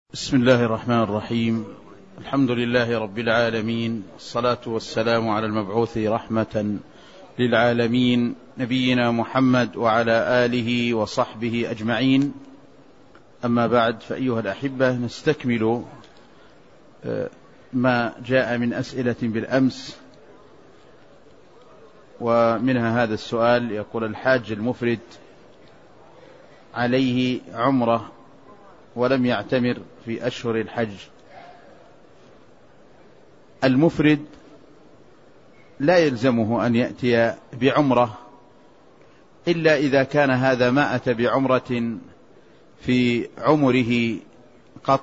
بسم الله الرحمن الرحيم. الحمد لله رب العالمين، الصلاة والسلام على المبعوث رحمة للعالمين نبينا محمد وعلى آله وصحبه أجمعين. أما بعد، فأيها الأحبة، نستكمل ما جاء من أسئلة بالأمس، ومنها هذا السؤال. يقول: الحاج المفرد عليه عمرة ولم يعتمر في أشهر الحج. المفرد لا يلزمه أن يأتي بعمرة إلا إذا كان هذا ما أتى بعمرة في عمره قط،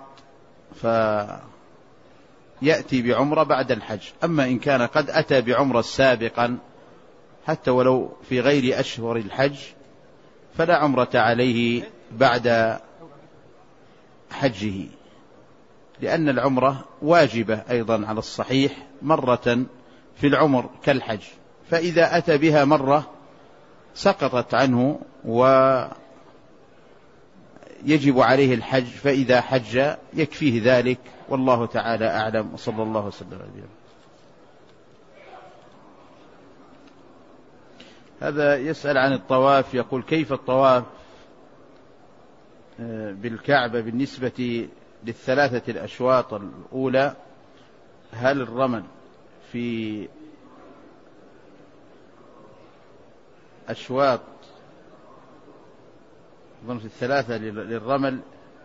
فيأتي بعمرة بعد الحج. أما إن كان قد أتى بعمرة سابقا حتى ولو في غير أشهر الحج فلا عمرة عليه بعد حجه، لأن العمرة واجبة أيضا على الصحيح مرة في العمر كالحج، فإذا أتى بها مرة سقطت عنه ويجب عليه الحج، فإذا حج يكفيه ذلك، والله تعالى أعلم، وصلى الله وسلم على نبينا. هذا يسأل عن الطواف، يقول: كيف الطواف بالكعبة بالنسبة للثلاثة الأشواط الأولى؟ هل الرمل في أشواط في الثلاثة للرمل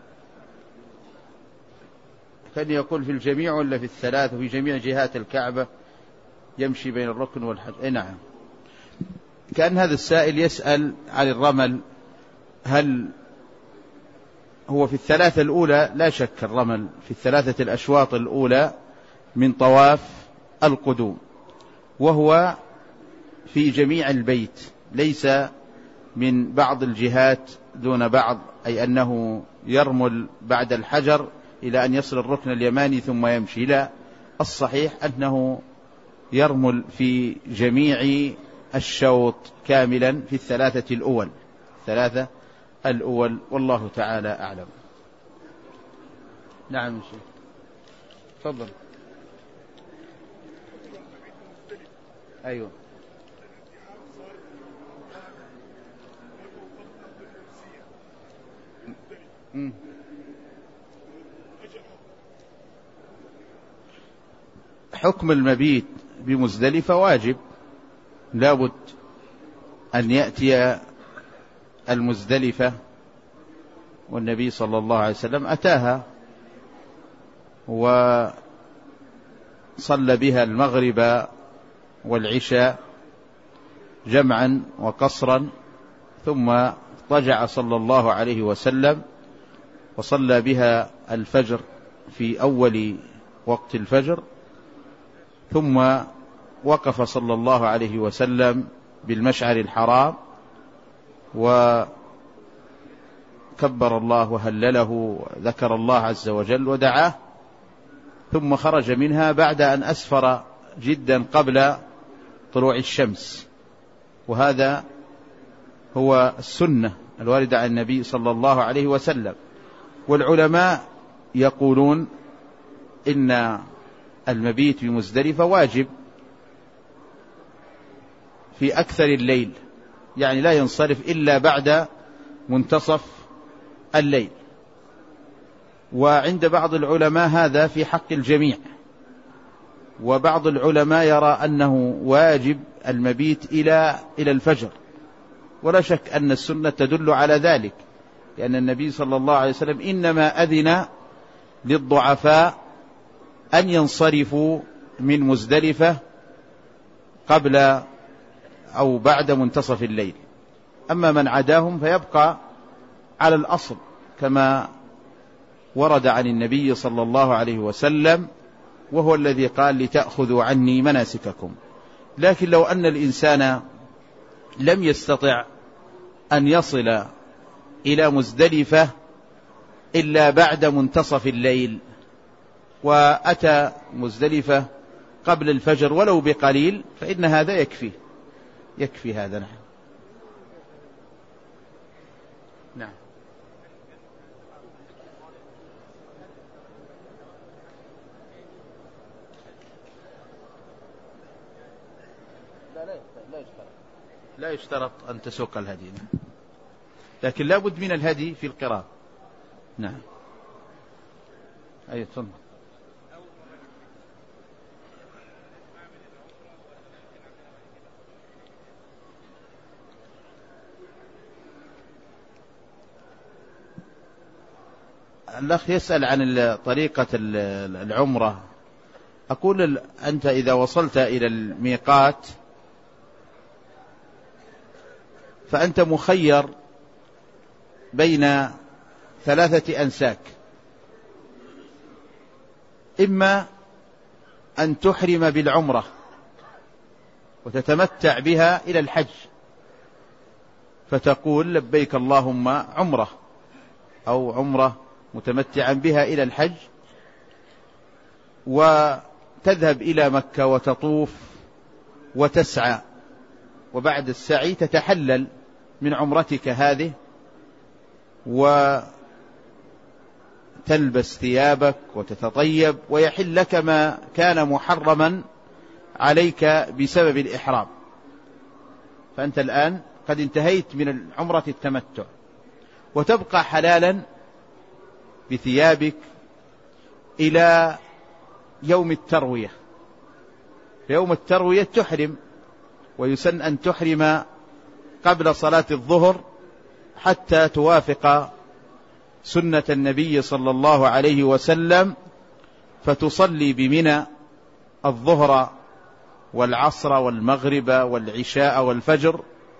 كان يقول في الجميع ولا في الثلاثة وفي جميع جهات الكعبة يمشي بين الركن والحجر؟ نعم. كان هذا السائل يسأل عن الرمل، هل هو في الثلاثة الأولى؟ لا شك الرمل في الثلاثة الأشواط الأولى من طواف القدوم، وهو في جميع البيت، ليس من بعض الجهات دون بعض، أي أنه يرمل بعد الحجر إلى أن يصل الركن اليماني ثم يمشي. لا، الصحيح أنه يرمل في جميع الشوط كاملا في الثلاثة الأول، والله تعالى أعلم. نعم شيخ، تفضل. أيوة. حكم المبيت بمزدلفة واجب، لابد أن يأتي المزدلفة، والنبي صلى الله عليه وسلم أتاها وصلى بها المغرب والعشاء جمعا وقصرا، ثم اضطجع صلى الله عليه وسلم وصلى بها الفجر في أول وقت الفجر، ثم وقف صلى الله عليه وسلم بالمشعر الحرام وكبر الله وهلله وذكر الله عز وجل ودعاه، ثم خرج منها بعد أن أسفر جدا قبل طلوع الشمس. وهذا هو السنة الواردة عن النبي صلى الله عليه وسلم. والعلماء يقولون إن المبيت بمزدلفة واجب في أكثر الليل، يعني لا ينصرف إلا بعد منتصف الليل. وعند بعض العلماء هذا في حق الجميع، وبعض العلماء يرى أنه واجب المبيت إلى الفجر، ولا شك أن السنة تدل على ذلك، لأن النبي صلى الله عليه وسلم إنما أذن للضعفاء أن ينصرفوا من مزدلفة قبل أو بعد منتصف الليل، أما من عداهم فيبقى على الأصل كما ورد عن النبي صلى الله عليه وسلم، وهو الذي قال: لتأخذوا عني مناسككم. لكن لو أن الإنسان لم يستطع أن يصل إلى مزدلفة إلا بعد منتصف الليل، وأتى مزدلفة قبل الفجر ولو بقليل، فإن هذا يكفي هذا. نعم. لا يشترط أن تسوق الهدي، لكن لا بد من الهدي في القراءة. نعم. أي تفضل. الأخ يسأل عن طريقة العمرة. أقول أنت إذا وصلت إلى الميقات فأنت مخير بين 3 أنساك، إما أن تحرم بالعمرة وتتمتع بها إلى الحج فتقول لبيك اللهم عمرة، أو عمرة متمتعا بها إلى الحج، وتذهب إلى مكة وتطوف وتسعى، وبعد السعي تتحلل من عمرتك هذه وتلبس ثيابك وتتطيب، ويحل لك ما كان محرما عليك بسبب الإحرام. فأنت الآن قد انتهيت من عمرة التمتع، وتبقى حلالا بثيابك إلى يوم التروية. في يوم التروية تحرم، ويسن أن تحرم قبل صلاة الظهر حتى توافق سنة النبي صلى الله عليه وسلم، فتصلي بمنى الظهر والعصر والمغرب والعشاء والفجر،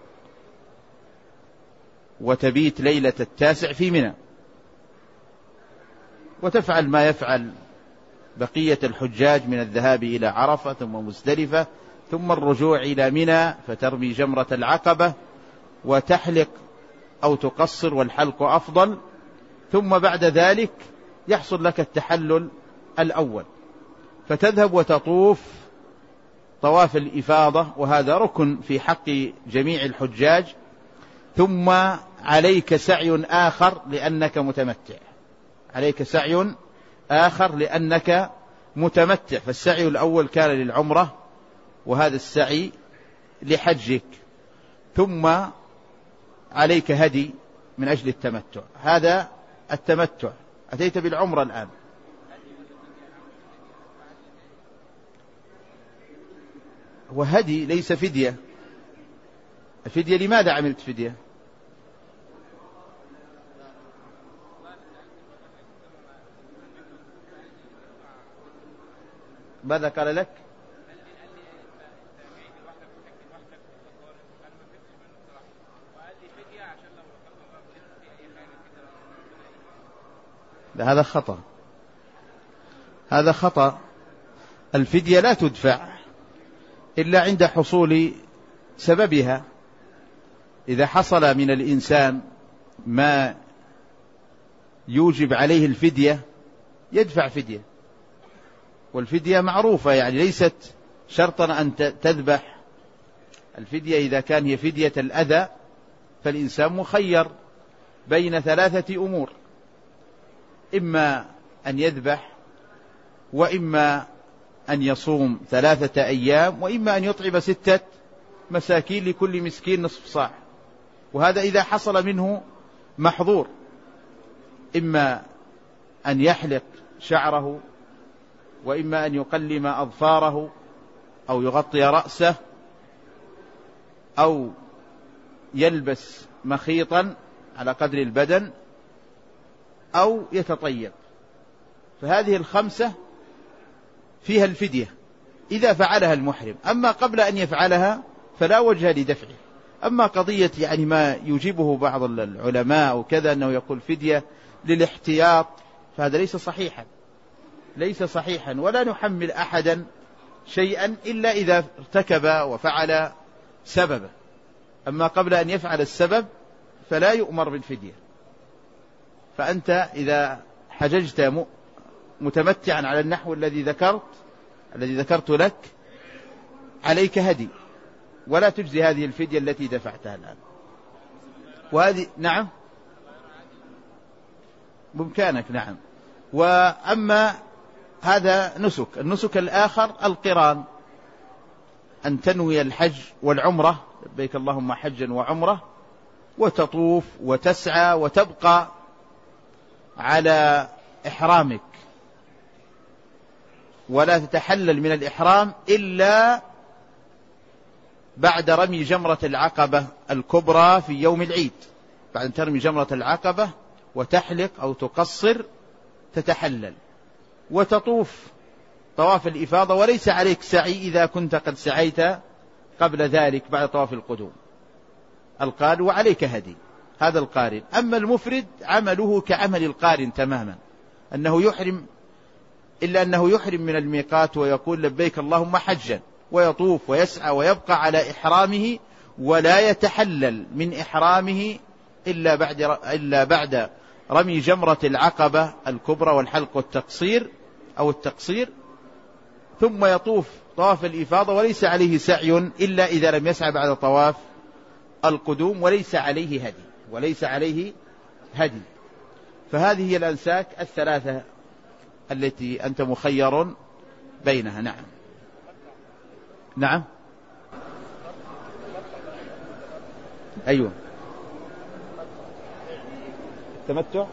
وتبيت ليلة 9 في منى، وتفعل ما يفعل بقية الحجاج من الذهاب إلى عرفة ثم مزدلفة ثم الرجوع إلى منى فترمي جمرة العقبة وتحلق أو تقصر، والحلق أفضل، ثم بعد ذلك يحصل لك التحلل الأول، فتذهب وتطوف طواف الإفاضة، وهذا ركن في حق جميع الحجاج. ثم عليك سعي آخر لأنك متمتع، عليك سعي آخر لأنك متمتع، فالسعي الأول كان للعمرة، وهذا السعي لحجك، ثم عليك هدي من أجل التمتع. هذا التمتع. أتيت بالعمرة الآن، وهدي ليس فدية. الفدية لماذا عملت فدية؟ ماذا قال لك؟ هذا خطأ، هذا خطأ. الفدية لا تدفع إلا عند حصول سببها. إذا حصل من الإنسان ما يوجب عليه الفدية يدفع فدية، والفدية معروفة، يعني ليست شرطا أن تذبح. الفدية إذا كان هي فدية الأذى فالإنسان مخير بين 3 أمور: إما أن يذبح، وإما أن يصوم 3 أيام، وإما أن يطعم 6 مساكين لكل مسكين نصف صاع. وهذا إذا حصل منه محظور: إما أن يحلق شعره، وإما أن يقلم أظفاره، أو يغطي رأسه، أو يلبس مخيطا على قدر البدن، أو يتطيب. فهذه 5 فيها الفدية إذا فعلها المحرم. أما قبل أن يفعلها فلا وجه لدفعه. أما قضية يعني ما يجيبه بعض العلماء وكذا أنه يقول فدية للاحتياط، فهذا ليس صحيحا، ليس صحيحا، ولا نحمل أحدا شيئا إلا إذا ارتكب وفعل سببه. أما قبل أن يفعل السبب فلا يؤمر بالفدية. فأنت إذا حججت متمتعا على النحو الذي ذكرت لك عليك هدي، ولا تجزي هذه الفدية التي دفعتها الآن. وهذه نعم بإمكانك، نعم. وأما هذا النسك الآخر القران. أن تنوي الحج والعمرة، لبيك اللهم حجا وعمرة، وتطوف وتسعى وتبقى على إحرامك، ولا تتحلل من الإحرام إلا بعد رمي جمرة العقبة الكبرى في يوم العيد. بعد أن ترمي جمرة العقبة وتحلق أو تقصر تتحلل وتطوف طواف الإفاضة، وليس عليك سعي إذا كنت قد سعيت قبل ذلك بعد طواف القدوم. القارن وعليك هدي، هذا القارن. أما المفرد عمله كعمل القارن تماما، أنه يحرم، إلا أنه يحرم من الميقات ويقول لبيك اللهم حجا، ويطوف ويسعى ويبقى على إحرامه، ولا يتحلل من إحرامه إلا بعد رمي جمرة العقبة الكبرى والحلق والتقصير أو التقصير، ثم يطوف طواف الإفاضة وليس عليه سعي إلا إذا لم يسعى بعد طواف القدوم، وليس عليه هدي. فهذه هي الأنساك الثلاثة التي أنت مخير بينها. نعم أيوة، التمتع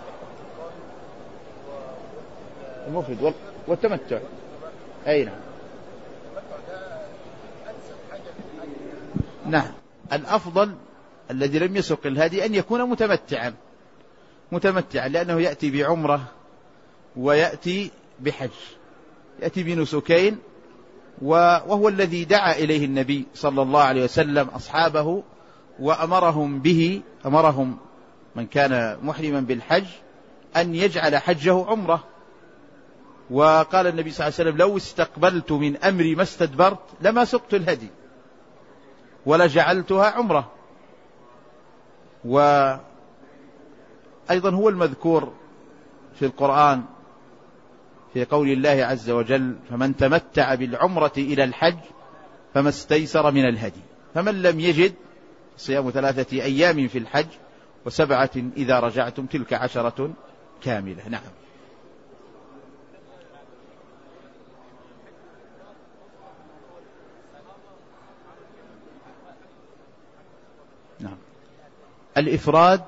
المفرد والتمتع، أي نعم. الأفضل الذي لم يسق الهدي أن يكون متمتعا، لأنه يأتي بعمرة ويأتي بحج، يأتي بنسكين، وهو الذي دعا إليه النبي صلى الله عليه وسلم أصحابه وأمرهم به، أمرهم من كان محرما بالحج أن يجعل حجه عمرة. وقال النبي صلى الله عليه وسلم: لو استقبلت من أمري ما استدبرت لما سقت الهدي ولا جعلتها عمرة. وأيضا هو المذكور في القرآن في قول الله عز وجل: فمن تمتع بالعمرة إلى الحج فما استيسر من الهدي، فمن لم يجد صيام 3 أيام في الحج و7 إذا رجعتم تلك 10 كاملة. نعم. الإفراد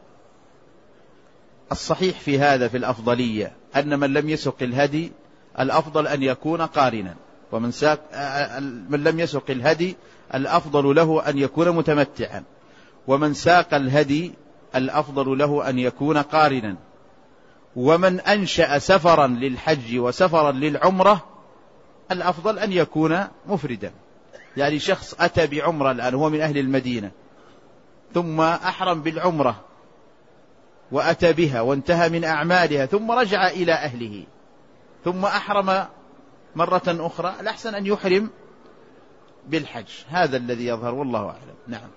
الصحيح في هذا في الأفضلية أن من لم يسق الهدي الأفضل أن يكون قارنا، ومن من لم يسق الهدي الأفضل له أن يكون متمتعا، ومن ساق الهدي الأفضل له أن يكون قارنا. ومن أنشأ سفرا للحج وسفرا للعمرة الأفضل أن يكون مفردا. يعني شخص أتى بعمرة الآن، هو من أهل المدينة، ثم أحرم بالعمرة وأتى بها وانتهى من أعمالها، ثم رجع إلى أهله ثم أحرم مرة أخرى، الأحسن أن يحرم بالحج. هذا الذي يظهر والله أعلم. نعم.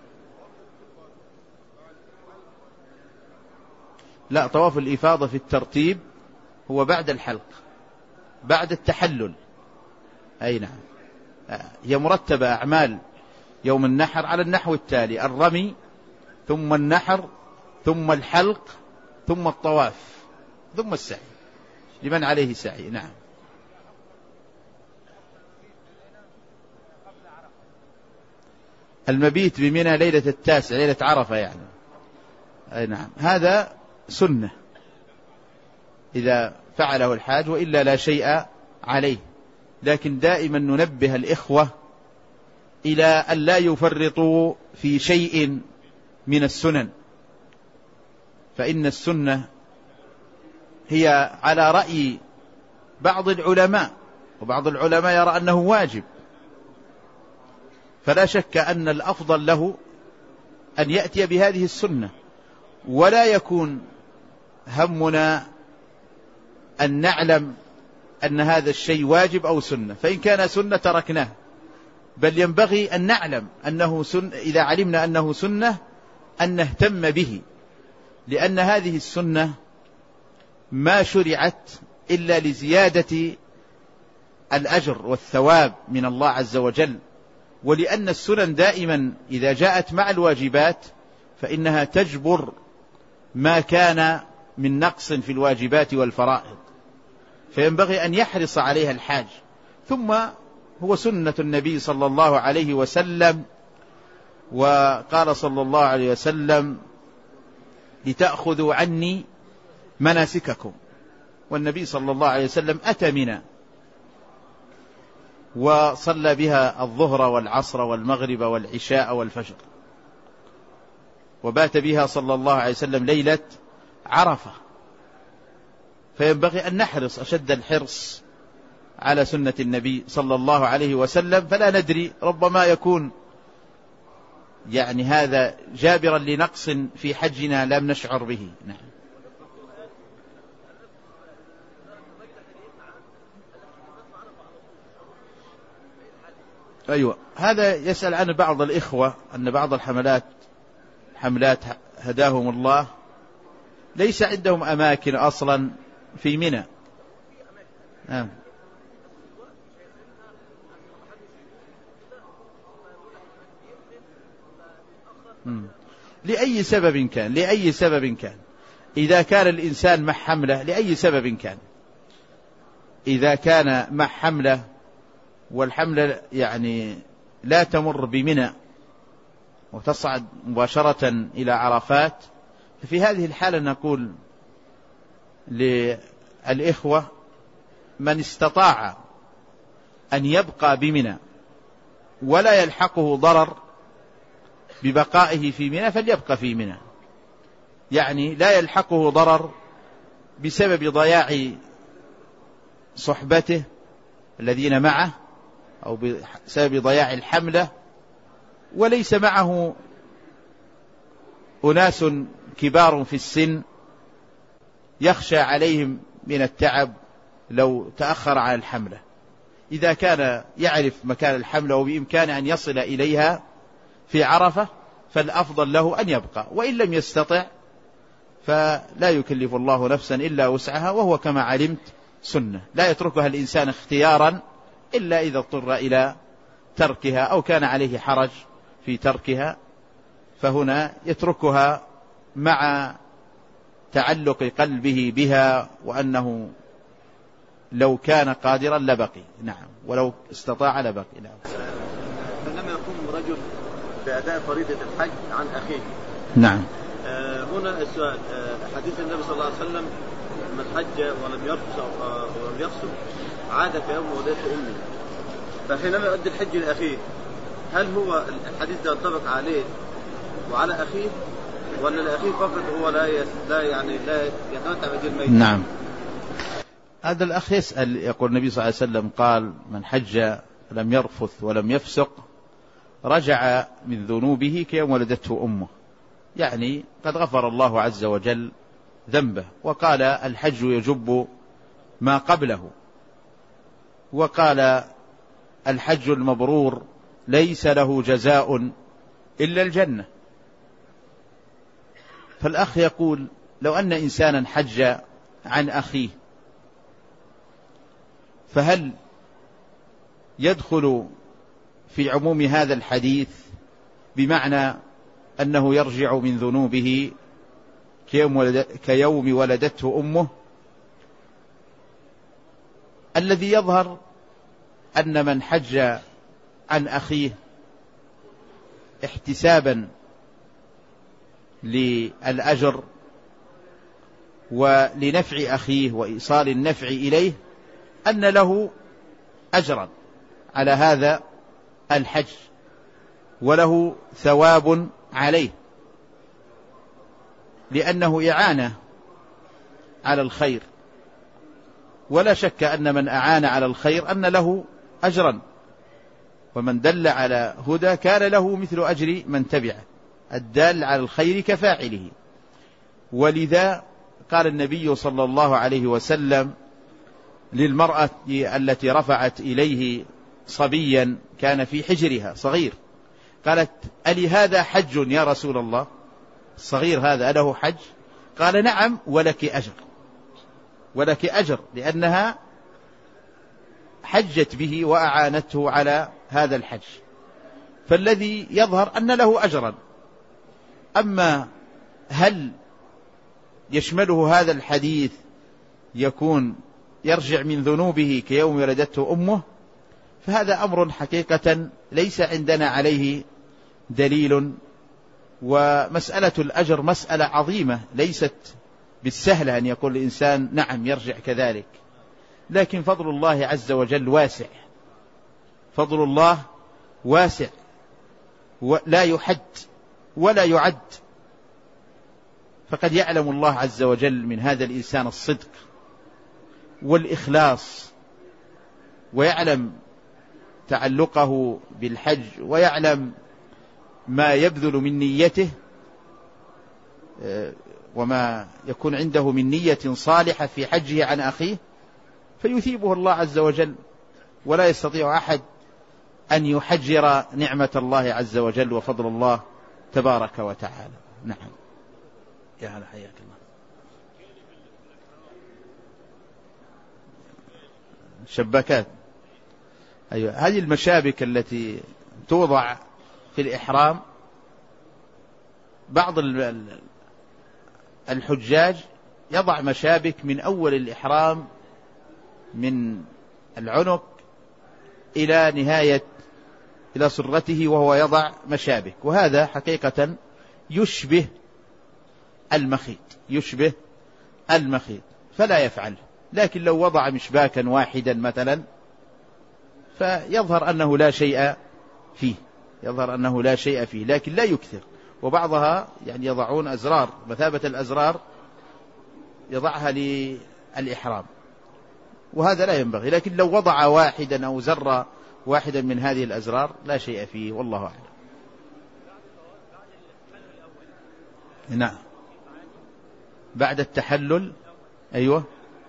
لا، طواف الإفاضة في الترتيب هو بعد الحلق، بعد التحلل. أي نعم، هي مرتبة أعمال يوم النحر على النحو التالي: الرمي، ثم النحر، ثم الحلق، ثم الطواف، ثم السعي لمن عليه سعي. نعم. المبيت بمنى ليلة 9، ليلة عرفة يعني. أي نعم، هذا سنة إذا فعله الحاج، وإلا لا شيء عليه. لكن دائما ننبه الإخوة إلى أن لا يفرطوا في شيء من السنن، فإن السنة هي على رأي بعض العلماء، وبعض العلماء يرى أنه واجب، فلا شك أن الأفضل له أن يأتي بهذه السنة، ولا يكون همنا أن نعلم أن هذا الشيء واجب أو سنة، فإن كان سنة تركناه، بل ينبغي أن نعلم أنه سنة. إذا علمنا أنه سنة أن نهتم به، لأن هذه السنة ما شرعت إلا لزيادة الأجر والثواب من الله عز وجل، ولأن السنن دائما إذا جاءت مع الواجبات فإنها تجبر ما كان من نقص في الواجبات والفرائض، فينبغي أن يحرص عليها الحاج. ثم هو سنة النبي صلى الله عليه وسلم. وقال صلى الله عليه وسلم لتأخذوا عني مناسككم، والنبي صلى الله عليه وسلم أتى منى وصلى بها الظهر والعصر والمغرب والعشاء والفجر، وبات بها صلى الله عليه وسلم ليلة عرفة. فينبغي أن نحرص أشد الحرص على سنة النبي صلى الله عليه وسلم، فلا ندري ربما يكون يعني هذا جابرا لنقص في حجنا لم نشعر به. نعم. أيوة، هذا يسأل عن بعض الإخوة أن بعض حملات هداهم الله ليس عندهم أماكن أصلا في منى. نعم. لأي سبب كان إذا كان الإنسان مع حملة لأي سبب كان، إذا كان مع حملة والحملة يعني لا تمر بمنى وتصعد مباشرة إلى عرفات، ففي هذه الحالة نقول للإخوة من استطاع أن يبقى بمنى ولا يلحقه ضرر ببقائه في منى فليبقى في منى، يعني لا يلحقه ضرر بسبب ضياع صحبته الذين معه أو بسبب ضياع الحملة، وليس معه أناس كبار في السن يخشى عليهم من التعب لو تأخر عن الحملة. إذا كان يعرف مكان الحملة وبإمكانه أن يصل إليها في عرفة فالأفضل له أن يبقى، وإن لم يستطع فلا يكلف الله نفسا إلا وسعها، وهو كما علمت سنة لا يتركها الإنسان اختيارا إلا إذا اضطر إلى تركها أو كان عليه حرج في تركها، فهنا يتركها مع تعلق قلبه بها وأنه لو كان قادرا لبقي. نعم، ولو استطاع لبقي. نعم. عندما يقوم رجل بأداء فريضة الحج عن أخيه. نعم. هنا السؤال، حديث النبي صلى الله عليه وسلم من حج ولم يفسق عاد كيوم ولدته أمه، فحينما يؤدي الحج لأخيه هل هو الحديث ده ينطبق عليه وعلى أخيه، ولا لأخيه فقط هو لا يتمتع بأجر الميت؟ نعم، هذا الأخ يسأل، يقول النبي صلى الله عليه وسلم قال من حج لم يرفث ولم يفسق رجع من ذنوبه كيوم ولدته أمه، يعني قد غفر الله عز وجل ذنبه. وقال الحج يجب ما قبله، وقال الحج المبرور ليس له جزاء إلا الجنة. فالأخ يقول لو أن إنسانا حج عن أخيه فهل يدخل في عموم هذا الحديث بمعنى أنه يرجع من ذنوبه كيوم ولدته أمه؟ الذي يظهر أن من حج عن أخيه احتسابا للأجر ولنفع أخيه وإيصال النفع إليه أن له أجرا على هذا الحج وله ثواب عليه، لأنه إعانة على الخير، ولا شك أن من أعان على الخير أن له أجرا، ومن دل على هدى كان له مثل أجر من تبعه، الدال على الخير كفاعله. ولذا قال النبي صلى الله عليه وسلم للمرأة التي رفعت إليه صبيا كان في حجرها صغير، قالت ألي هذا حج يا رسول الله؟ الصغير هذا له حج؟ قال نعم ولك أجر، ولك أجر، لأنها حجت به وأعانته على هذا الحج، فالذي يظهر أن له أجرا. أما هل يشمله هذا الحديث يكون يرجع من ذنوبه كيوم ولدته أمه، فهذا أمر حقيقة ليس عندنا عليه دليل. ومسألة الأجر مسألة عظيمة، ليست بالسهلة أن يقول الإنسان نعم يرجع كذلك، لكن فضل الله عز وجل واسع، فضل الله واسع ولا يحد ولا يعد. فقد يعلم الله عز وجل من هذا الإنسان الصدق والإخلاص، ويعلم تعلقه بالحج، ويعلم ما يبذل من نيته وما يكون عنده من نية صالحة في حجه عن أخيه، فيثيبه الله عز وجل، ولا يستطيع أحد أن يحجر نعمة الله عز وجل وفضل الله تبارك وتعالى. نعم. يا هلا، حياك الله. شبكات، أيوة، هذه المشابك التي توضع في الإحرام. بعض الحجاج يضع مشابك من أول الإحرام من العنق إلى نهاية إلى سرته، وهو يضع مشابك، وهذا حقيقة يشبه المخيط، فلا يفعل. لكن لو وضع مشباكا واحدا مثلا فيظهر أنه لا شيء فيه، لكن لا يكثر. وبعضها يعني يضعون أزرار مثابة الأزرار يضعها للإحرام، وهذا لا ينبغي. لكن لو وضع واحدا أو زر واحدا من هذه الأزرار لا شيء فيه، والله أعلم. نعم، بعد التحلل. أيوة،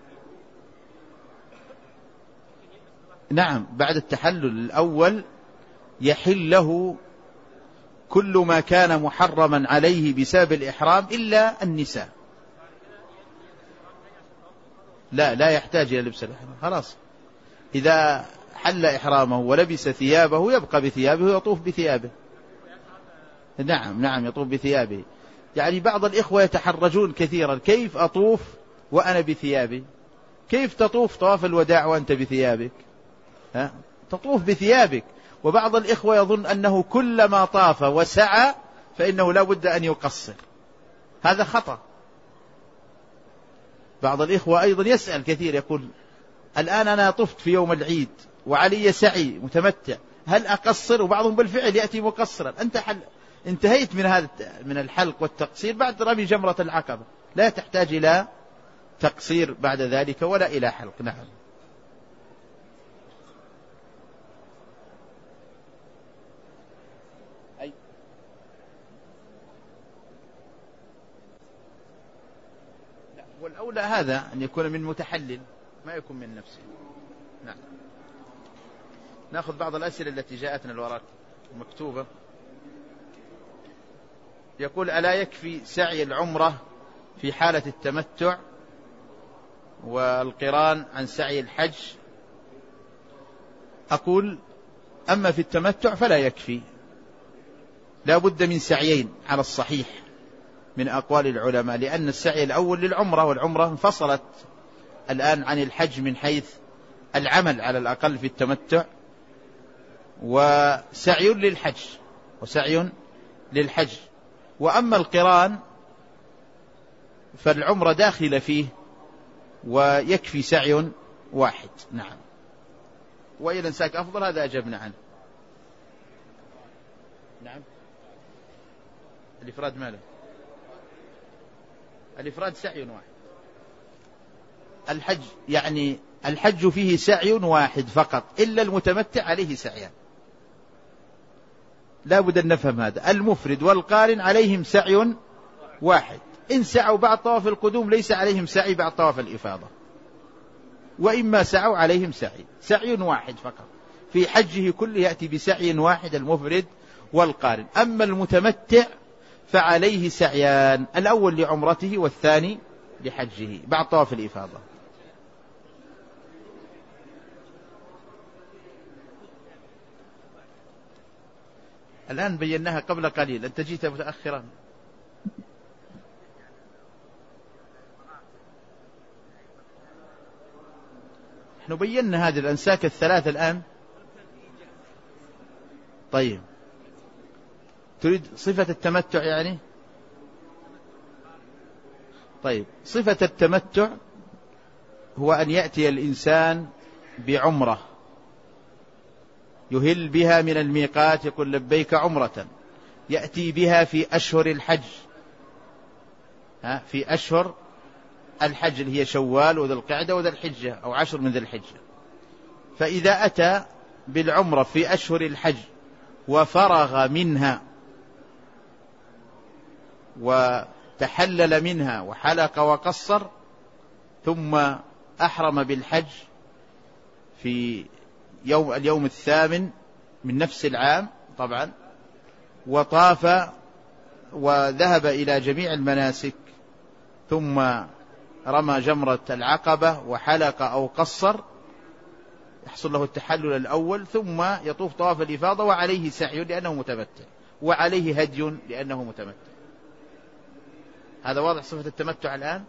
نعم، بعد التحلل الأول يحل له كل ما كان محرما عليه بسبب الإحرام إلا النساء. لا يحتاج إلى لبس الإحرام، خلاص. إذا حل إحرامه ولبس ثيابه يبقى بثيابه ويطوف بثيابه. نعم، يطوف بثيابه. يعني بعض الإخوة يتحرجون كثيرا، كيف أطوف وأنا بثيابي؟ كيف تطوف طواف الوداع وأنت بثيابك؟ تطوف بثيابك. وبعض الإخوة يظن أنه كلما طاف وسعى فإنه لا بد أن يقصر، هذا خطأ. بعض الإخوة أيضا يسأل كثير، يقول الآن أنا طفت في يوم العيد وعلي سعي متمتع، هل أقصر؟ وبعضهم بالفعل يأتي مقصرا. أنت انتهيت من الحلق والتقصير بعد رمي جمرة العقبة، لا تحتاج إلى تقصير بعد ذلك ولا إلى حلق. نعم. والأولى هذا أن يكون من متحلل، ما يكون من نفسه. نعم. نأخذ بعض الأسئلة التي جاءتنا الوراء مكتوبة. يقول ألا يكفي سعي العمرة في حالة التمتع والقران عن سعي الحج؟ أقول أما في التمتع فلا يكفي، لا بد من سعيين على الصحيح من أقوال العلماء، لأن السعي الأول للعمرة، والعمرة انفصلت الآن عن الحج من حيث العمل على الأقل في التمتع، وسعي للحج. وأما القران فالعمرة داخلة فيه ويكفي سعي واحد. نعم. وإلى انساك أفضل، هذا أجبنا عنه. نعم. الإفراد ماله؟ الإفراد سعي واحد. الحج يعني الحج فيه سعي واحد فقط، إلا المتمتع عليه سعيان، لا بد أن نفهم هذا. المفرد والقارن عليهم سعي واحد، إن سعوا بعد طواف القدوم ليس عليهم سعي بعد طواف الإفاضة، وإما سعوا عليهم سعي واحد فقط في حجه كله، يأتي بسعي واحد المفرد والقارن. أما المتمتع فعليه سعيان، الأول لعمرته والثاني لحجه بعد طواف الإفاضة. الآن بيناها قبل قليل، أنت جيت متأخرا. نحن بينا هذه الأنساك الثلاثة الآن. طيب، تريد صفة التمتع يعني؟ طيب، صفة التمتع هو أن يأتي الإنسان بعمرة يهل بها من الميقات، يقول لبيك عمرة، يأتي بها في أشهر الحج، في أشهر الحج اللي هي شوال وذي القعدة وذي الحجة أو 10 من ذي الحجة. فإذا أتى بالعمرة في أشهر الحج وفرغ منها وتحلل منها وحلق وقصر، ثم أحرم بالحج في اليوم الثامن من نفس العام طبعا، وطاف وذهب إلى جميع المناسك، ثم رمى جمرة العقبة وحلق أو قصر، يحصل له التحلل الأول، ثم يطوف طواف الإفاضة وعليه سعي لأنه متمتع، وعليه هدي لأنه متمتع. هذا واضح صفة التمتع الآن.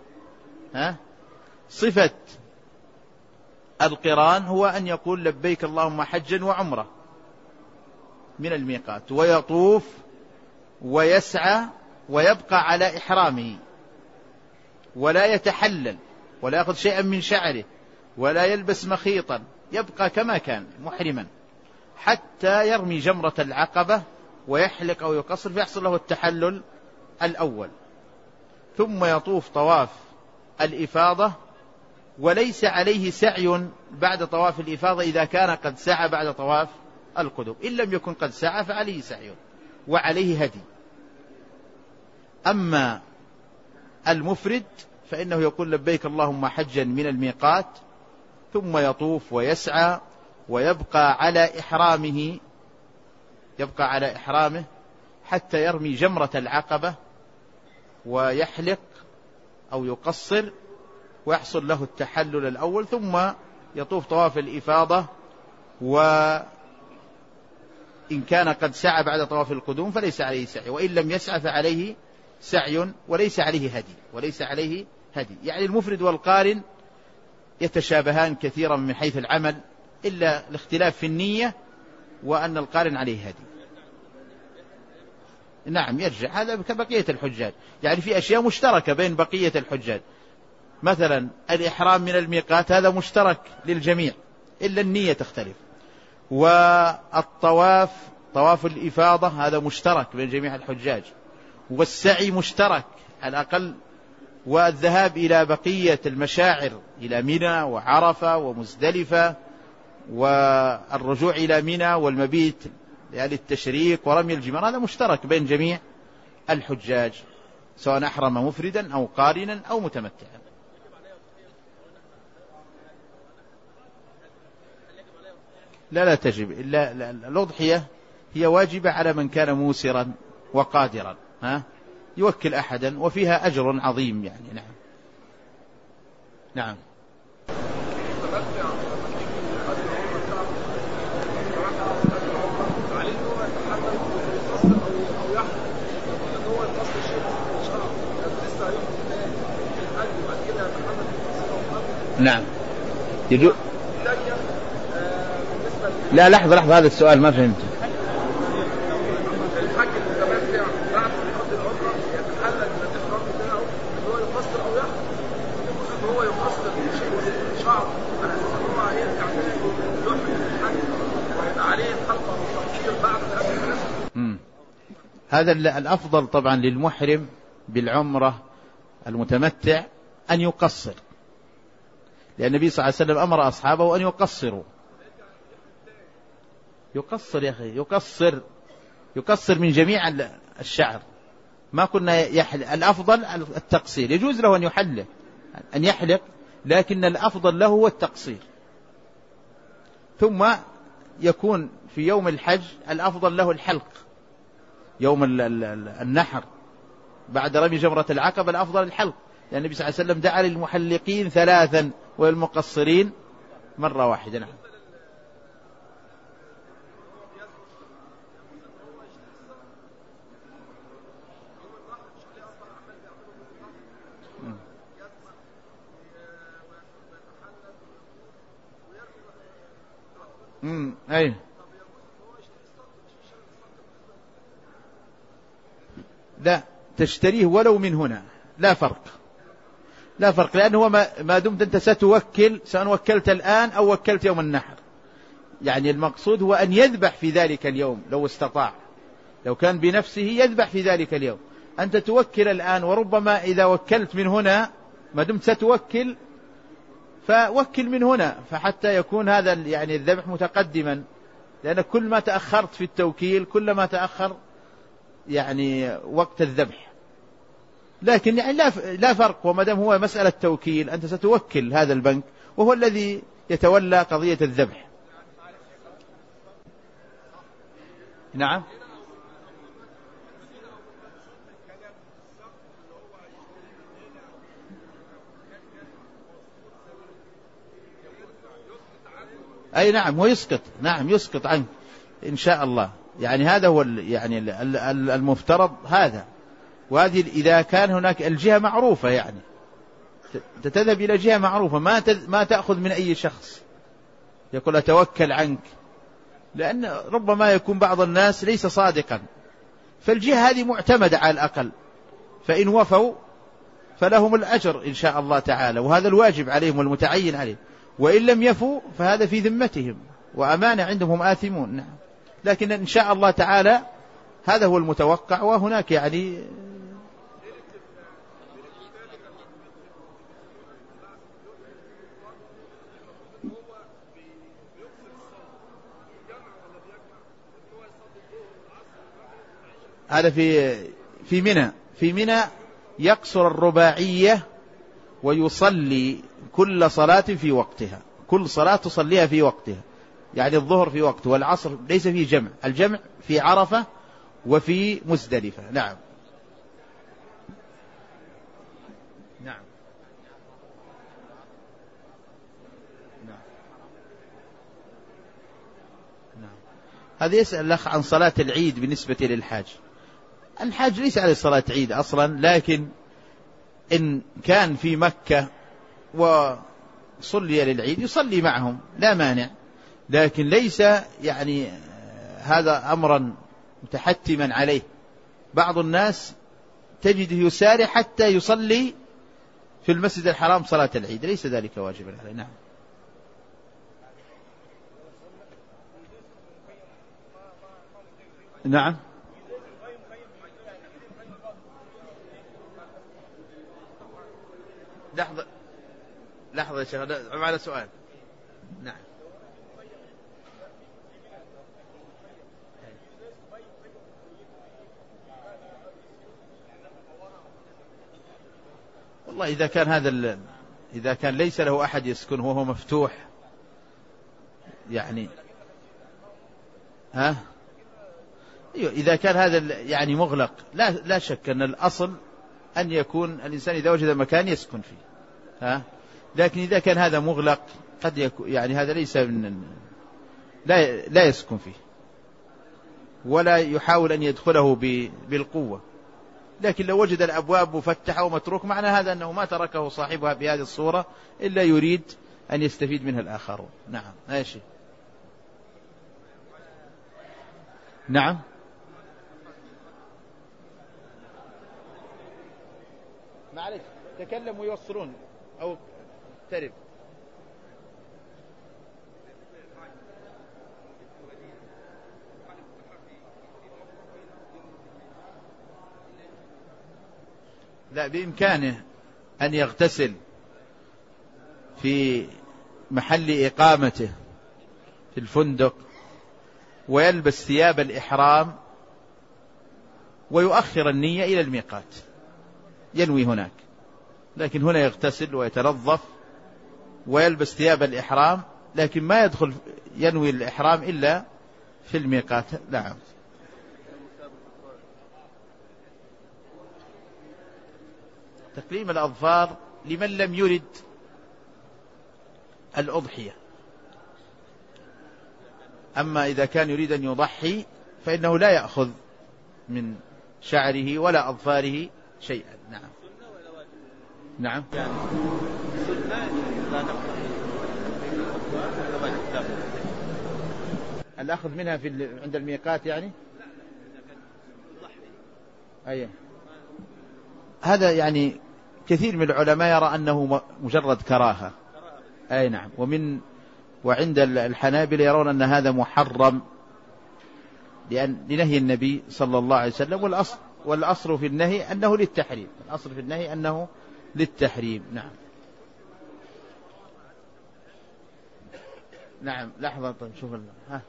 صفة القران هو أن يقول لبيك اللهم حجا وعمرة من الميقات، ويطوف ويسعى ويبقى على إحرامه، ولا يتحلل ولا يأخذ شيئا من شعره ولا يلبس مخيطا، يبقى كما كان محرما حتى يرمي جمرة العقبة ويحلق أو يقصر فيحصل له التحلل الأول، ثم يطوف طواف الإفاضة، وليس عليه سعي بعد طواف الإفاضة إذا كان قد سعى بعد طواف القدوم. إن لم يكن قد سعى فعليه سعي وعليه هدي. أما المفرد فإنه يقول لبيك اللهم حجا من الميقات، ثم يطوف ويسعى ويبقى على إحرامه حتى يرمي جمرة العقبة ويحلق أو يقصر ويحصل له التحلل الأول، ثم يطوف طواف الإفاضة، وإن كان قد سعى بعد طواف القدوم فليس عليه سعي، وإن لم يسعى فعليه سعي وليس عليه هدي. يعني المفرد والقارن يتشابهان كثيرا من حيث العمل، إلا الاختلاف في النية، وأن القارن عليه هدي. نعم يرجع، هذا كبقية الحجاج، يعني في أشياء مشتركة بين بقية الحجاج، مثلا الإحرام من الميقات هذا مشترك للجميع إلا النية تختلف، والطواف طواف الإفاضة هذا مشترك بين جميع الحجاج، والسعي مشترك على الأقل، والذهاب إلى بقية المشاعر إلى منى وعرفة ومزدلفة، والرجوع إلى منى والمبيت ليالي التشريق ورمي الجمار، هذا مشترك بين جميع الحجاج سواء أحرم مفردا أو قارنا أو متمتعا. لا تجب إلا الأضحية هي واجبة على من كان موسرا وقادرا، يوكل أحدا، وفيها أجر عظيم يعني. نعم. نعم. لا لحظة هذا السؤال ما فهمته. الحج المتمتع بعد قضاء العمرة يتحلل من الإحرام بتاعه إن هو يقصر أو يحلق، يجوز إن هو يقصر شيء شعر على أساس إن هو هيرجع من الحج ويبقى عليه الحلقة والتقصير بعد الأكل. هذا الأفضل طبعا للمحرم بالعمرة المتمتع أن يقصر، لأن النبي صلى الله عليه وسلم أمر أصحابه أن يقصروا. يقصر يا أخي، يقصر من جميع الشعر، ما كنا يحلق. الأفضل التقصير، يجوز له أن يحلق، لكن الأفضل له هو التقصير. ثم يكون في يوم الحج الأفضل له الحلق، يوم النحر بعد رمي جمرة العقبة الأفضل الحلق، لأن النبي صلى الله عليه وسلم دعا للمحلقين 3 وللمقصرين مرة واحدة. نعم. أي تشتريه ولو من هنا لا فرق، لا فرق، لأنه ما دمت أنت ستوكل، سواء وكلت الآن أو وكلت يوم النحر، يعني المقصود هو أن يذبح في ذلك اليوم لو استطاع، لو كان بنفسه يذبح في ذلك اليوم. أنت توكل الآن، وربما إذا وكلت من هنا، ما دمت ستوكل فوكل من هنا، فحتى يكون هذا يعني الذبح متقدما، لأن كل ما تأخرت في التوكيل كل ما تأخر يعني وقت الذبح. لكن يعني لا فرق، وما دام هو مسألة توكيل أنت ستوكل هذا البنك وهو الذي يتولى قضية الذبح. نعم. أي نعم، هو يسقط، نعم يسقط عنك إن شاء الله، يعني هذا هو يعني المفترض هذا. وهذه إذا كان هناك الجهة معروفة، يعني تذهب إلى جهة معروفة، ما تأخذ من أي شخص يقول أتوكل عنك، لأن ربما يكون بعض الناس ليس صادقا، فالجهة هذه معتمدة على الأقل، فإن وفوا فلهم الأجر إن شاء الله تعالى، وهذا الواجب عليهم والمتعين عليهم، وإن لم يفوا فهذا في ذمتهم وأمانة عندهم، هم آثمون. نعم. لكن إن شاء الله تعالى هذا هو المتوقع. وهناك يعني هذا في منى يقصر الرباعية ويصلي كل صلاة في وقتها، كل صلاة تصليها في وقتها، يعني الظهر في وقته والعصر ليس فيه جمع، الجمع في عرفة وفي مزدلفة. نعم. نعم. نعم. نعم. هذا يسأل الأخ عن صلاة العيد بالنسبة للحاج. الحاج ليس عليه صلاة عيد أصلا، لكن إن كان في مكة وصلي للعيد يصلي معهم لا مانع، لكن ليس يعني هذا أمرا متحتما عليه. بعض الناس تجده يسارع حتى يصلي في المسجد الحرام صلاة العيد، ليس ذلك واجبا عليه. نعم. نعم. لحظة يا شيخ، معنا سؤال. نعم. والله إذا كان ليس له أحد يسكن وهو مفتوح، يعني إذا كان هذا يعني مغلق، لا شك أن الأصل أن يكون الإنسان إذا وجد مكان يسكن فيه، لكن إذا كان هذا مغلق قد يكون يعني هذا ليس لا يسكن فيه ولا يحاول أن يدخله بالقوة. لكن لو وجد الأبواب مفتحة ومتروك، معنى هذا أنه ما تركه صاحبها بهذه الصورة إلا يريد أن يستفيد منها الآخرون. نعم. ماشي. نعم. معلش تكلم ويوصلون أو ترب. لا، بإمكانه أن يغتسل في محل إقامته في الفندق ويلبس ثياب الإحرام ويؤخر النية إلى الميقات، ينوي هناك، لكن هنا يغتسل ويتنظف ويلبس ثياب الإحرام، لكن ما يدخل ينوي الإحرام إلا في الميقات. نعم. تقليم الأظفار لمن لم يرد الأضحية، أما إذا كان يريد أن يضحي فإنه لا يأخذ من شعره ولا أظفاره شيئا. نعم. نعم. الأخذ منها عند الميقات يعني. أيه. هذا يعني كثير من العلماء يرى أنه مجرد كراهة. أي نعم. وعند الحنابلة يرون أن هذا محرم لنهي النبي صلى الله عليه وسلم، والأصل في النهي أنه للتحريم. الأصل في النهي أنه للتحريم. نعم. نعم. لحظة. طيب شوف ها.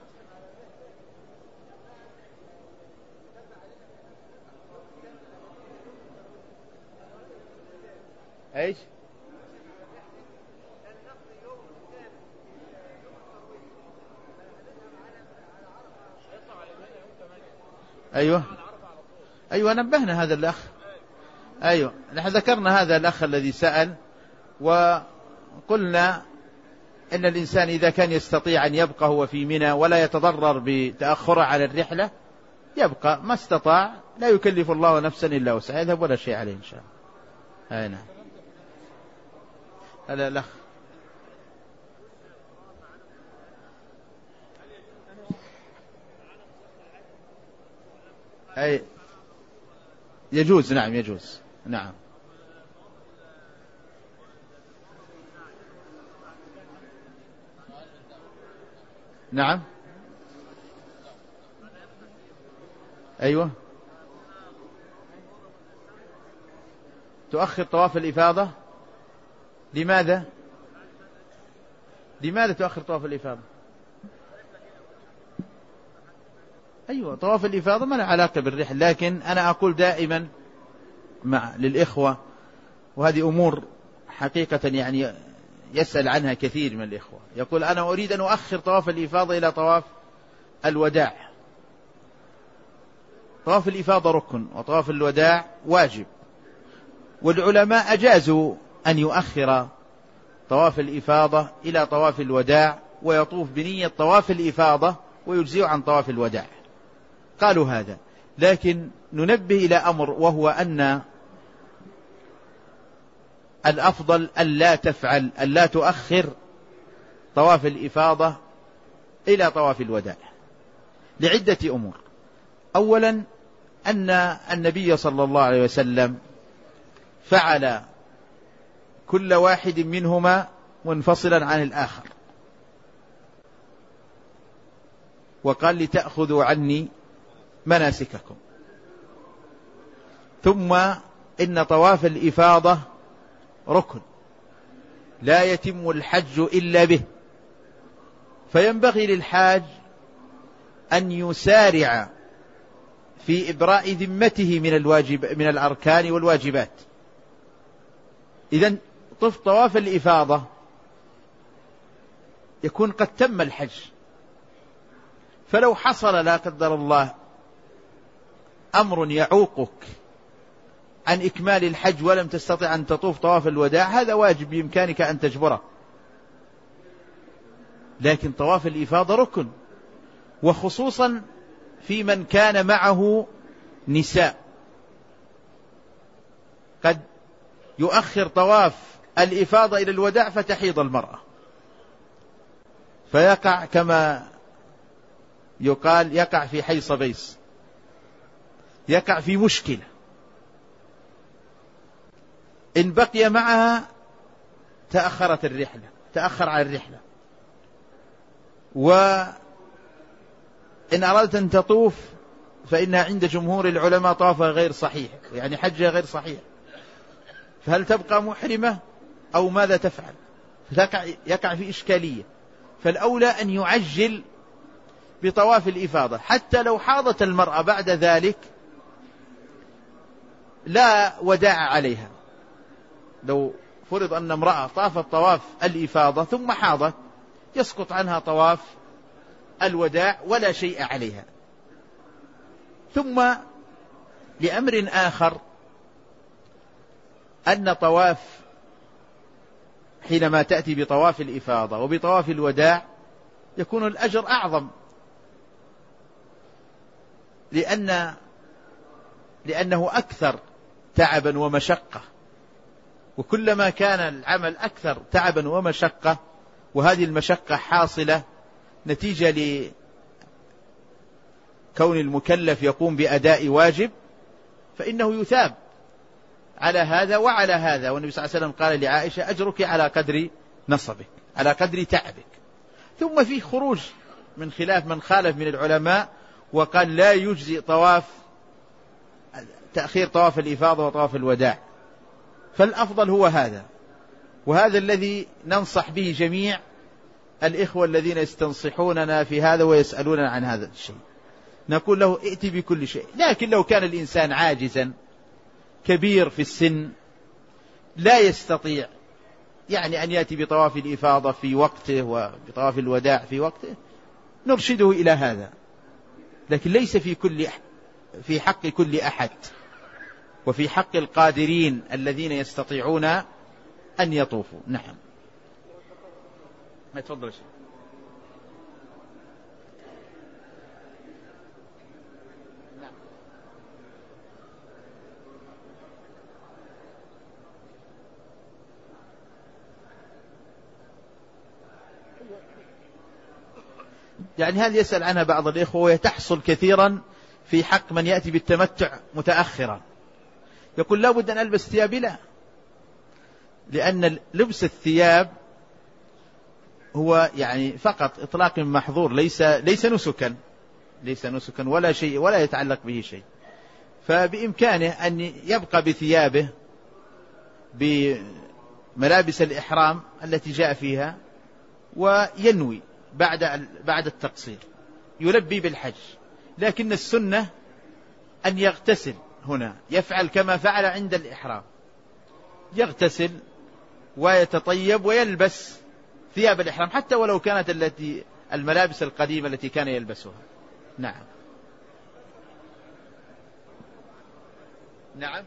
ايش؟ أيوة نبهنا هذا الأخ. أيوة نحن ذكرنا هذا الأخ الذي سأل، وقلنا إن الإنسان إذا كان يستطيع أن يبقى هو في منى ولا يتضرر بتأخره على الرحلة يبقى، ما استطاع لا يكلف الله نفسا إلا وسعها، يذهب ولا شيء عليه إن شاء الله. نعم. هذا الأخ. أي يجوز. نعم يجوز. نعم. نعم. أيوة. تؤخر طواف الإفاضة. لماذا تؤخر طواف الإفاضة؟ أيوة طواف الإفاضة ما له علاقة بالرحل، لكن أنا أقول دائما للإخوة، وهذه أمور حقيقة يعني يسأل عنها كثير من الإخوة، يقول أنا أريد أن أؤخر طواف الإفاضة إلى طواف الوداع. طواف الإفاضة ركن وطواف الوداع واجب، والعلماء أجازوا أن يؤخر طواف الإفاضة إلى طواف الوداع ويطوف بنية طواف الإفاضة ويجزئ عن طواف الوداع، قالوا هذا. لكن ننبه إلى أمر، وهو أن الأفضل ألا تؤخر طواف الإفاضة إلى طواف الوداع لعدة أمور. أولا أن النبي صلى الله عليه وسلم فعل كل واحد منهما منفصلا عن الآخر، وقال لتأخذوا عني مناسككم. ثم إن طواف الإفاضة ركن لا يتم الحج إلا به، فينبغي للحاج أن يسارع في إبراء ذمته من الأركان والواجبات. إذن طواف الإفاضة يكون قد تم الحج، فلو حصل لا قدر الله أمر يعوقك عن إكمال الحج ولم تستطع أن تطوف طواف الوداع، هذا واجب بإمكانك أن تجبره. لكن طواف الإفاضة ركن، وخصوصا في من كان معه نساء، قد يؤخر طواف الإفاضة إلى الوداع فتحيض المرأة، فيقع كما يقال يقع في حيص بيص، يقع في مشكلة. إن بقي معها تأخر عن الرحلة، وإن أردت أن تطوف فإنها عند جمهور العلماء طوافها غير صحيح، يعني حجها غير صحيح، فهل تبقى محرمة أو ماذا تفعل؟ يقع في إشكالية. فالأولى أن يعجل بطواف الإفاضة، حتى لو حاضت المرأة بعد ذلك لا وداع عليها. لو فرض أن امرأة طافت طواف الإفاضة ثم حاضت، يسقط عنها طواف الوداع ولا شيء عليها. ثم لأمر آخر، أن طواف حينما تأتي بطواف الإفاضة وبطواف الوداع يكون الأجر أعظم، لأنه أكثر تعبا ومشقة، وكلما كان العمل أكثر تعبا ومشقة، وهذه المشقة حاصلة نتيجة لكون المكلف يقوم بأداء واجب، فإنه يثاب على هذا وعلى هذا. والنبي صلى الله عليه وسلم قال لعائشة أجرك على قدر نصبك، على قدر تعبك. ثم في خروج من خلاف من خالف من العلماء وقال لا يجزي تأخير طواف الإفاضة وطواف الوداع، فالأفضل هو هذا، وهذا الذي ننصح به جميع الإخوة الذين يستنصحوننا في هذا ويسألوننا عن هذا الشيء. نقول له ائت بكل شيء، لكن لو كان الإنسان عاجزا كبير في السن لا يستطيع يعني أن يأتي بطواف الإفاضة في وقته وبطواف الوداع في وقته، نرشده إلى هذا، لكن ليس في حق كل أحد، وفي حق القادرين الذين يستطيعون أن يطوفوا. نعم. ما تفضل شيء. يعني هذه يسأل عنها بعض الإخوة، وهي تحصل كثيرا في حق من يأتي بالتمتع متأخرا، يقول لا بد أن ألبس ثيابي. لا، لأن لبس الثياب هو يعني فقط إطلاق محظور، ليس نسكا ولا شيء، ولا يتعلق به شيء. فبإمكانه أن يبقى بثيابه بملابس الإحرام التي جاء فيها، وينوي بعد التقصير يلبي بالحج. لكن السنة أن يغتسل هنا، يفعل كما فعل عند الإحرام، يغتسل ويتطيب ويلبس ثياب الإحرام، حتى ولو كانت الملابس القديمة التي كان يلبسها. نعم. نعم.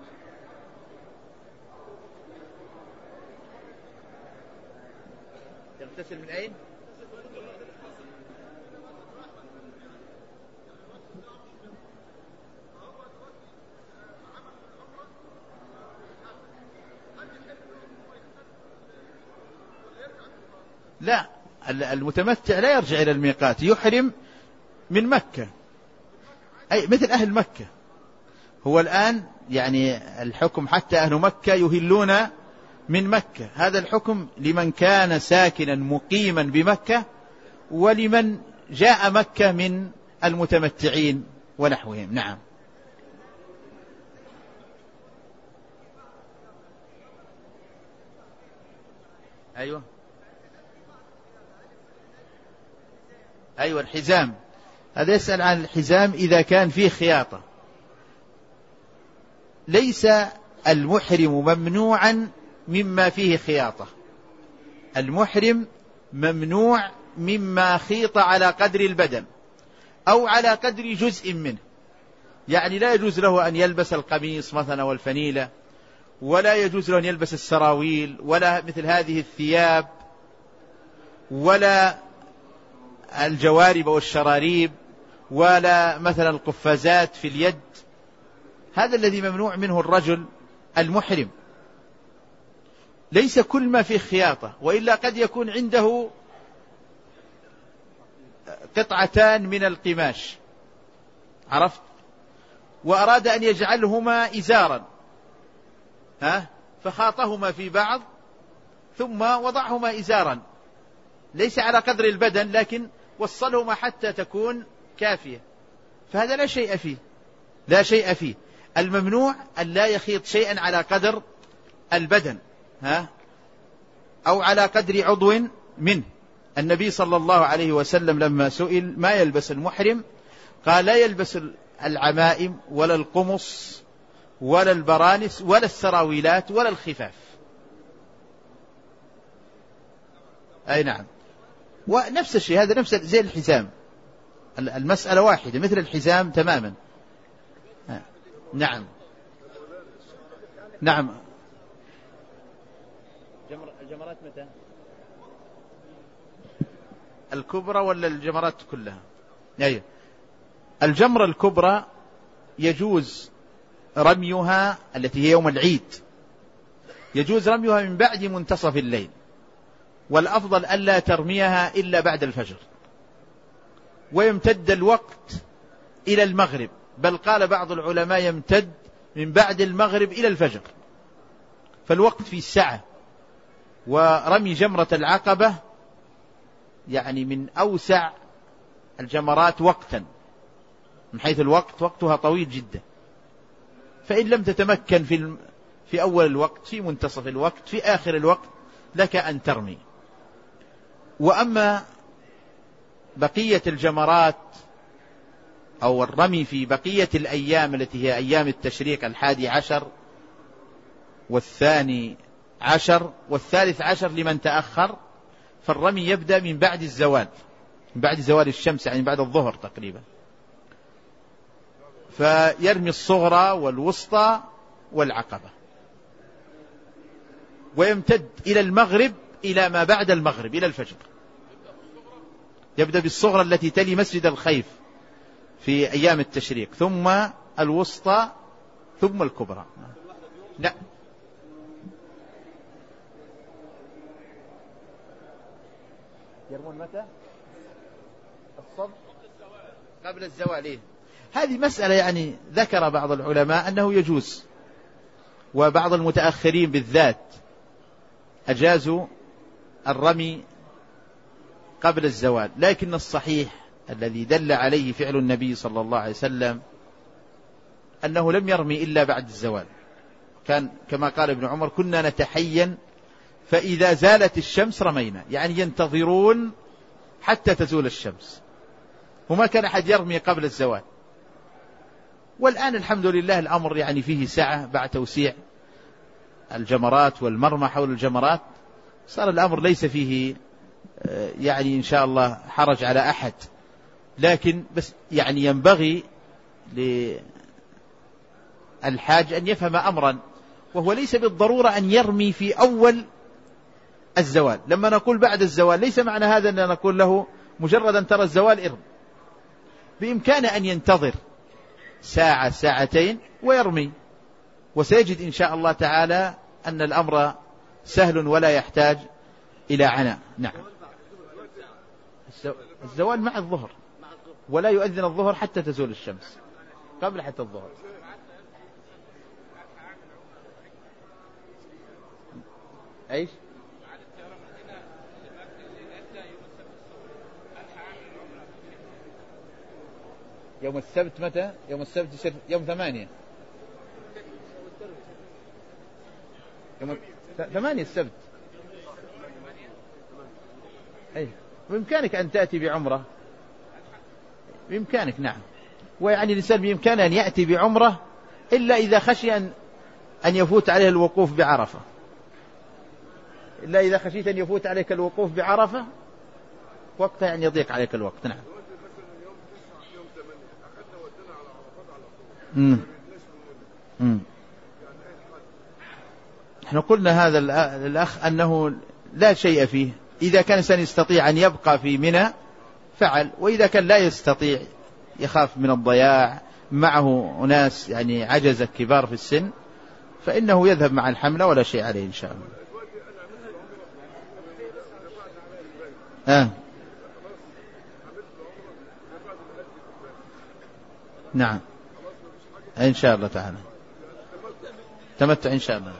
يغتسل من أين؟ لا، المتمتع لا يرجع إلى الميقات، يحرم من مكة، أي مثل أهل مكة. هو الآن يعني الحكم حتى أهل مكة يهلون من مكة، هذا الحكم لمن كان ساكنا مقيما بمكة، ولمن جاء مكة من المتمتعين ونحوهم. نعم. أيوة الحزام، هذا يسأل عن الحزام إذا كان فيه خياطة. ليس المحرم ممنوعا مما فيه خياطة، المحرم ممنوع مما خيط على قدر البدن أو على قدر جزء منه. يعني لا يجوز له أن يلبس القميص مثلا والفنيلة، ولا يجوز له أن يلبس السراويل، ولا مثل هذه الثياب، ولا الجوارب والشراريب، ولا مثلا القفازات في اليد. هذا الذي ممنوع منه الرجل المحرم. ليس كل ما فيه خياطة، وإلا قد يكون عنده قطعتان من القماش، عرفت، وأراد أن يجعلهما إزارا، فخاطهما في بعض ثم وضعهما إزارا، ليس على قدر البدن لكن وصلهما حتى تكون كافية، فهذا لا شيء فيه. الممنوع أن لا يخيط شيئا على قدر البدن أو على قدر عضو منه. النبي صلى الله عليه وسلم لما سئل ما يلبس المحرم قال لا يلبس العمائم ولا القمص ولا البرانس ولا السراويلات ولا الخفاف. أي نعم. ونفس الشيء، هذا نفس زي الحزام، المسألة واحدة مثل الحزام تماما. نعم. نعم. الجمرات متى؟ الكبرى ولا الجمرات كلها؟ أيوة. الجمرة الكبرى يجوز رميها، التي هي يوم العيد، يجوز رميها من بعد منتصف الليل، والأفضل ألا ترميها إلا بعد الفجر، ويمتد الوقت إلى المغرب، بل قال بعض العلماء يمتد من بعد المغرب إلى الفجر، فالوقت في السعة. ورمي جمرة العقبة يعني من أوسع الجمرات وقتا، من حيث الوقت وقتها طويل جدا. فإن لم تتمكن في أول الوقت، في منتصف الوقت، في آخر الوقت، لك أن ترمي. وأما بقية الجمرات أو الرمي في بقية الأيام التي هي أيام التشريق 11 و12 و13 لمن تأخر، فالرمي يبدأ من بعد الزوال، من بعد زوال الشمس، يعني بعد الظهر تقريبا. فيرمي الصغرى والوسطى والعقبة، ويمتد إلى المغرب، إلى ما بعد المغرب إلى الفجر. يبدأ بالصغرى التي تلي مسجد الخيف في أيام التشريق، ثم الوسطى، ثم الكبرى. لا، يرمون متى؟ الصبح قبل الزوال. إيه؟ هذه مسألة يعني ذكر بعض العلماء أنه يجوز، وبعض المتأخرين بالذات أجازوا الرمي قبل الزوال. لكن الصحيح الذي دل عليه فعل النبي صلى الله عليه وسلم أنه لم يرمي إلا بعد الزوال. كان كما قال ابن عمر: كنا نتحين فإذا زالت الشمس رمينا، يعني ينتظرون حتى تزول الشمس، وما كان أحد يرمي قبل الزوال. والآن الحمد لله الأمر يعني فيه سعة بعد توسيع الجمرات والمرمى حول الجمرات، صار الأمر ليس فيه يعني إن شاء الله حرج على أحد. لكن بس يعني ينبغي للحاج أن يفهم أمرا، وهو ليس بالضرورة أن يرمي في أول الزوال. لما نقول بعد الزوال ليس معنى هذا أن نقول له مجرد أن ترى الزوال ارم. بإمكانه أن ينتظر ساعة ساعتين ويرمي، وسيجد إن شاء الله تعالى أن الأمر سهل ولا يحتاج إلى عناء. نعم. الزوال مع الظهر، ولا يؤذن الظهر حتى تزول الشمس، قبل حتى الظهر. أيش؟ يوم السبت متى؟ يوم السبت يصير يوم 8. يوم 8 السبت. أي بإمكانك أن تأتي بعمرة، بإمكانك. نعم. ويعني الإنسان بإمكانه أن يأتي بعمرة إلا إذا خشي أن يفوت عليه الوقوف بعرفة، إلا إذا خشيت أن يفوت عليك الوقوف بعرفة وقتها يعني يضيق عليك الوقت. نعم. نحن قلنا هذا الأخ أنه لا شيء فيه، إذا كان الإنسان يستطيع أن يبقى في منى فعل، وإذا كان لا يستطيع يخاف من الضياع، معه أناس يعني عجزة كبار في السن، فإنه يذهب مع الحملة ولا شيء عليه إن شاء الله. نعم إن شاء الله تعالى تمتع إن شاء الله،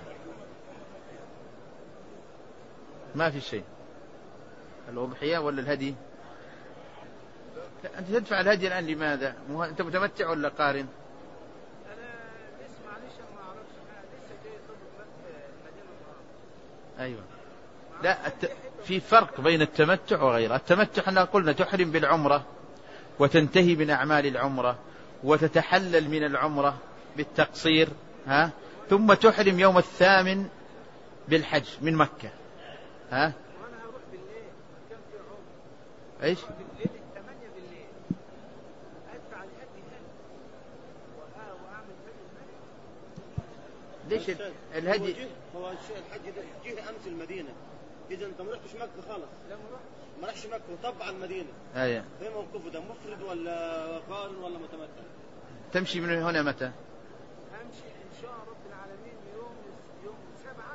ما في شيء. الأضحية ولا الهدي؟ لا، أنت تدفع الهدي الآن لماذا؟ أنت متمتع ولا قارن؟ أنا لسه معلش ما أعرفش، لسه جاي صدق المدينة. أيوة. لا، في فرق بين التمتع وغيره. التمتع احنا قلنا تحرم بالعمرة وتنتهي من أعمال العمرة وتتحلل من العمرة بالتقصير، ثم تحرم يوم 8 بالحج من مكة. وأنا هروح بالليل كم في عمر. إيش؟ بالليل 8 بالليل أدفع الهدي هنا وأعمل هدي. ليش الهدي؟ هو الحج ده جه أمس المدينة، إذا أنت ما رحتش مكة خالص. لا ما رحش مكة وطبع المدينة. أيه. في موقفه ده مفرد ولا قارن ولا متمتع؟ تمشي من هنا متى؟ أمشي إن شاء رب العالمين يوم 7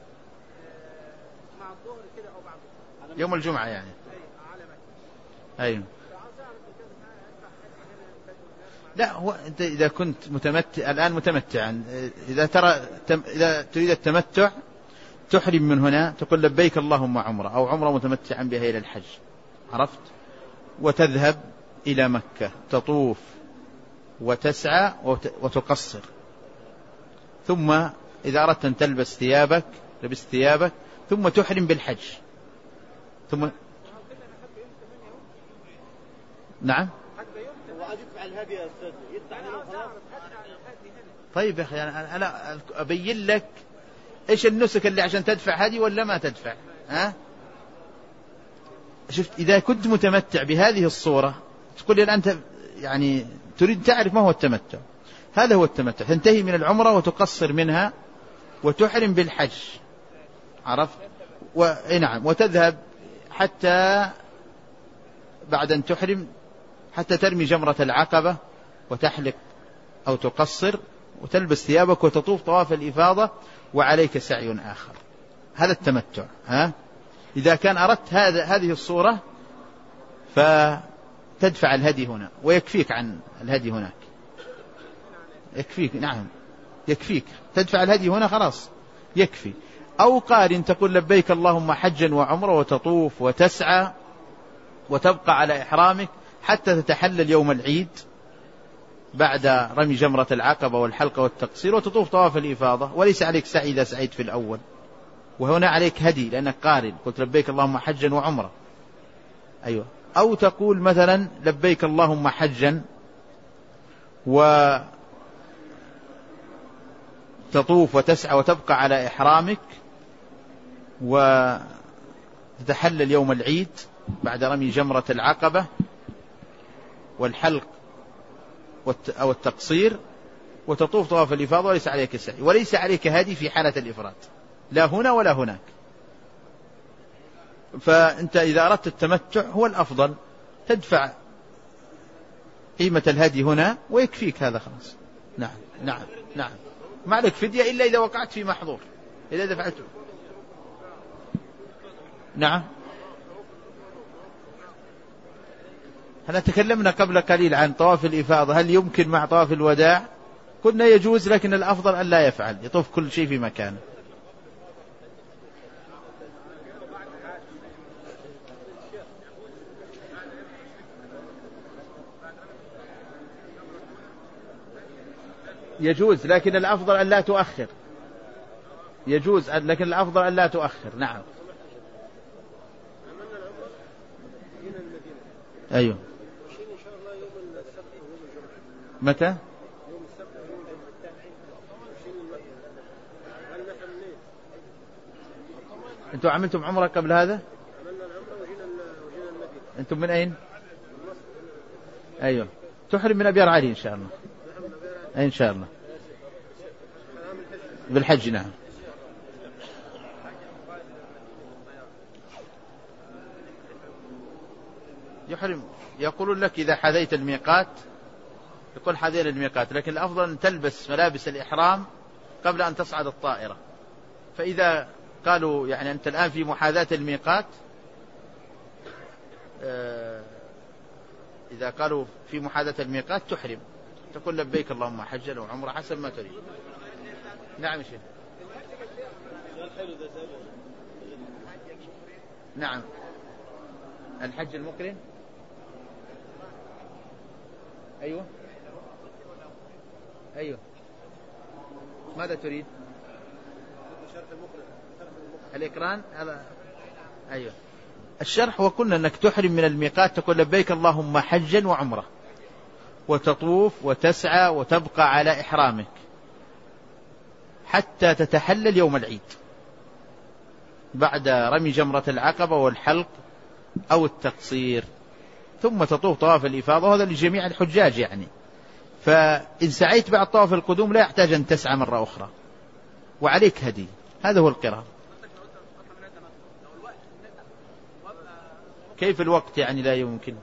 مع الظهر كده أو بعد الظهر. يوم الجمعة يعني. أيوة على مكة. أيوة. لا، هو أنت إذا كنت متمتع الآن متمتعا، إذا تريد التمتع تحرم من هنا، تقول لبيك اللهم عمرة، أو عمرة متمتعا بها إلى الحج، عرفت، وتذهب إلى مكة تطوف وتسعى وتقصر، ثم إذا أردت أن تلبس ثيابك لبست ثيابك، ثم تحرم بالحج، ثم نعم. طيب يا أخي أنا أبين لك إيش النسك اللي عشان تدفع هذه ولا ما تدفع. شفت، إذا كنت متمتع بهذه الصورة تقول لي أنت يعني تريد تعرف ما هو التمتع. هذا هو التمتع، تنتهي من العمرة وتقصر منها وتحرم بالحج، عرفت، نعم، وتذهب حتى بعد أن تحرم حتى ترمي جمرة العقبة وتحلق أو تقصر وتلبس ثيابك وتطوف طواف الإفاضة وعليك سعي آخر. هذا التمتع. إذا كان أردت هذه الصورة فتدفع الهدي هنا ويكفيك عن الهدي هناك، يكفيك، نعم يكفيك، تدفع الهدي هنا خلاص يكفي. أو قارن، تقول لبيك اللهم حجا وعمرة وتطوف وتسعى وتبقى على إحرامك حتى تتحلل يوم العيد بعد رمي جمرة العقبة والحلقة والتقصير، وتطوف طواف الإفاضة وليس عليك سعي إذا سعيت في الأول، وهنا عليك هدي لأنك قارن، قلت لبيك اللهم حجا وعمرة. أيوة. أو تقول مثلا لبيك اللهم حجا وتطوف وتسعى وتبقى على إحرامك وتتحلل يوم العيد بعد رمي جمرة العقبة والحلق أو التقصير، وتطوف طواف الإفاضة وليس عليك سعي وليس عليك هدي في حالة الإفراد، لا هنا ولا هناك. فأنت إذا أردت التمتع هو الأفضل، تدفع قيمة الهدي هنا ويكفيك هذا خلاص. نعم نعم نعم، ما عليك فدية إلا إذا وقعت في محظور، إذا دفعته. نعم. هل تكلمنا قبل قليل عن طواف الإفاضة، هل يمكن مع طواف الوداع؟ قلنا يجوز، لكن الأفضل أن لا يفعل، يطوف كل شيء في مكانه. يجوز، لكن الأفضل أن لا تؤخر. يجوز، لكن الأفضل أن لا تؤخر. نعم. أيوه. متى؟ أنتم عملتم عمرة قبل هذا؟ أنتم من أين؟ أيوه. تحرم من أبيار علي إن شاء الله. إن شاء الله بالحج. نعم. يحرم، يقولون لك إذا حذيت الميقات، يقول حذينا الميقات، لكن الأفضل أن تلبس ملابس الإحرام قبل أن تصعد الطائرة. فإذا قالوا يعني أنت الآن في محاذاة الميقات، إذا قالوا في محاذاة الميقات تحرم، تقول لبيك اللهم حجا وعمرة حسب ما تريد. نعم شيخ. نعم. الحج المقرن. أيوة أيوة. ماذا تريد؟ الإقران هذا. أيوة. الشرح وقلنا أنك تحرم من الميقات، تقول لبيك اللهم حجا وعمرة وتطوف وتسعى وتبقى على إحرامك حتى تتحلل يوم العيد بعد رمي جمرة العقبة والحلق أو التقصير، ثم تطوف طواف الإفاضة، وهذا لجميع الحجاج يعني. فإن سعيت بعد طواف القدوم لا يحتاج أن تسعى مرة أخرى وعليك هدي. هذا هو القرار. كيف الوقت يعني لا يمكن؟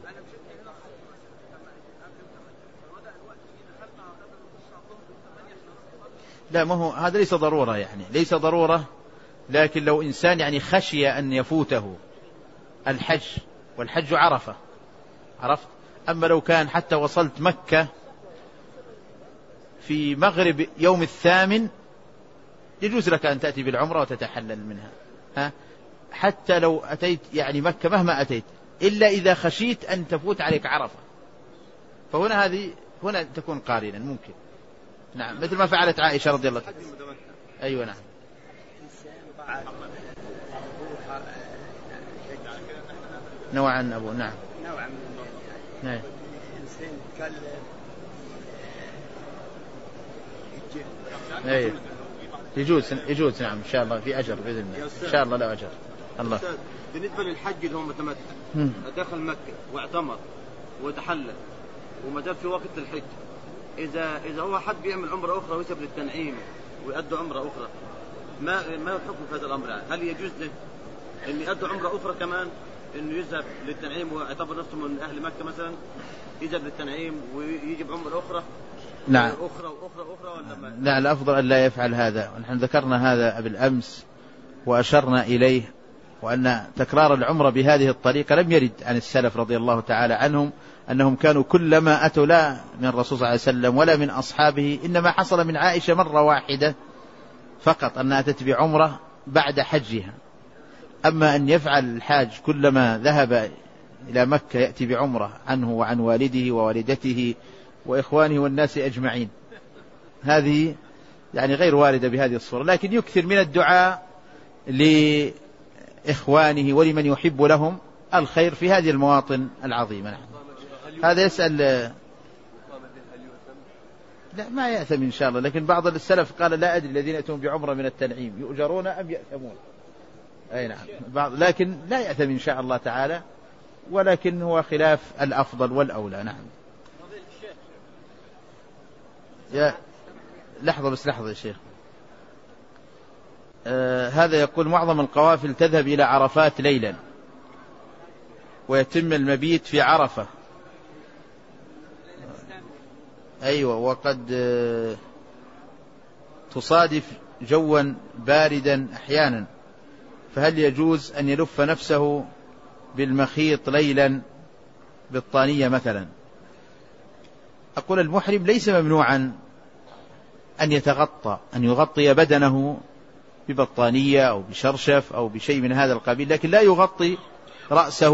لا، ما هو هذا ليس ضرورة يعني، ليس ضرورة، لكن لو إنسان يعني خشي أن يفوته الحج، والحج عرفة، عرفت. أما لو كان حتى وصلت مكة في مغرب يوم الثامن يجوز لك أن تأتي بالعمرة وتتحلل منها، حتى لو أتيت يعني مكة مهما أتيت، إلا إذا خشيت أن تفوت عليك عرفة، فهنا هنا تكون قارنا ممكن. نعم، مثل ما فعلت عائشة رضي الله عنها. أيوة نعم. نوعا أبو نعم نوعا نعم. أيوة. يجوز نعم إن شاء الله في أجر بإذن الله إن شاء الله لا أجر الله. بالنسبة للحج اللي هو متمتع دخل مكة واعتمر وتحلل وما دام في وقت الحج، إذا هو حد بيعمل عمرة أخرى ويسب للتنعيم ويؤدي عمرة أخرى، ما الحكم في هذا الأمر؟ يعني هل يجوز له إن يؤدي عمرة أخرى كمان، إنه يذهب للتنعيم ويعتبر نفسه من أهل مكة مثلا، يذهب للتنعيم ويجيب عمرة أخرى؟ نعم. أخرى ولا ما؟ لا، الأفضل أن لا يفعل هذا، ونحن ذكرنا هذا بالأمس وأشرنا إليه، وأن تكرار العمرة بهذه الطريقة لم يرد عن السلف رضي الله تعالى عنهم أنهم كانوا كلما أتوا، لا من الرسول صلى الله عليه وسلم ولا من أصحابه، إنما حصل من عائشة مرة واحدة فقط أنها أتت بعمرة بعد حجها. أما أن يفعل الحاج كلما ذهب إلى مكة يأتي بعمرة عنه وعن والده ووالدته وإخوانه والناس أجمعين، هذه يعني غير واردة بهذه الصورة، لكن يكثر من الدعاء لإخوانه ولمن يحب لهم الخير في هذه المواطن العظيمة. هذا يسأل. لا، ما يأثم إن شاء الله، لكن بعض السلف قال لا أدري الذين يأتون بعمرة من التنعيم يؤجرون أم يأثمون. أي نعم، لكن لا يأثم إن شاء الله تعالى، ولكن هو خلاف الأفضل والأولى. نعم. يا لحظة يا شيخ. هذا يقول معظم القوافل تذهب إلى عرفات ليلا ويتم المبيت في عرفة. أيوة، وقد تصادف جوا باردا أحيانا، فهل يجوز أن يلف نفسه بالمخيط ليلا بالطانية مثلا؟ أقول المحرم ليس ممنوعا أن يغطي بدنه ببطانية أو بشرشف أو بشيء من هذا القبيل، لكن لا يغطي رأسه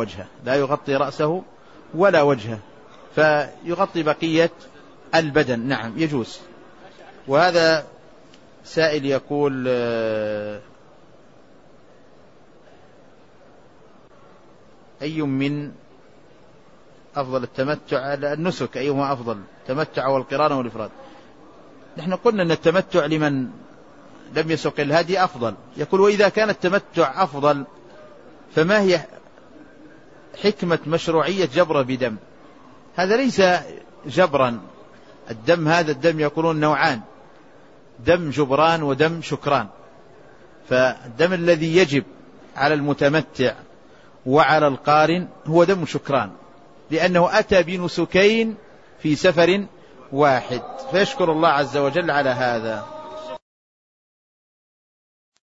ولا وجهه، فيغطي بقية البدن. نعم يجوز. وهذا سائل يقول أي من أفضل التمتع النسك، أيهما أفضل، التمتع والقران والإفراد؟ نحن قلنا أن التمتع لمن لم يسق الهدي أفضل. يقول وإذا كان التمتع أفضل فما هي حكمة مشروعية جبر بدم؟ هذا ليس جبرا، الدم هذا الدم يقولون نوعان، دم جبران ودم شكران. فالدم الذي يجب على المتمتع وعلى القارن هو دم شكران، لأنه أتى بنسكين في سفر واحد، فيشكر الله عز وجل على هذا.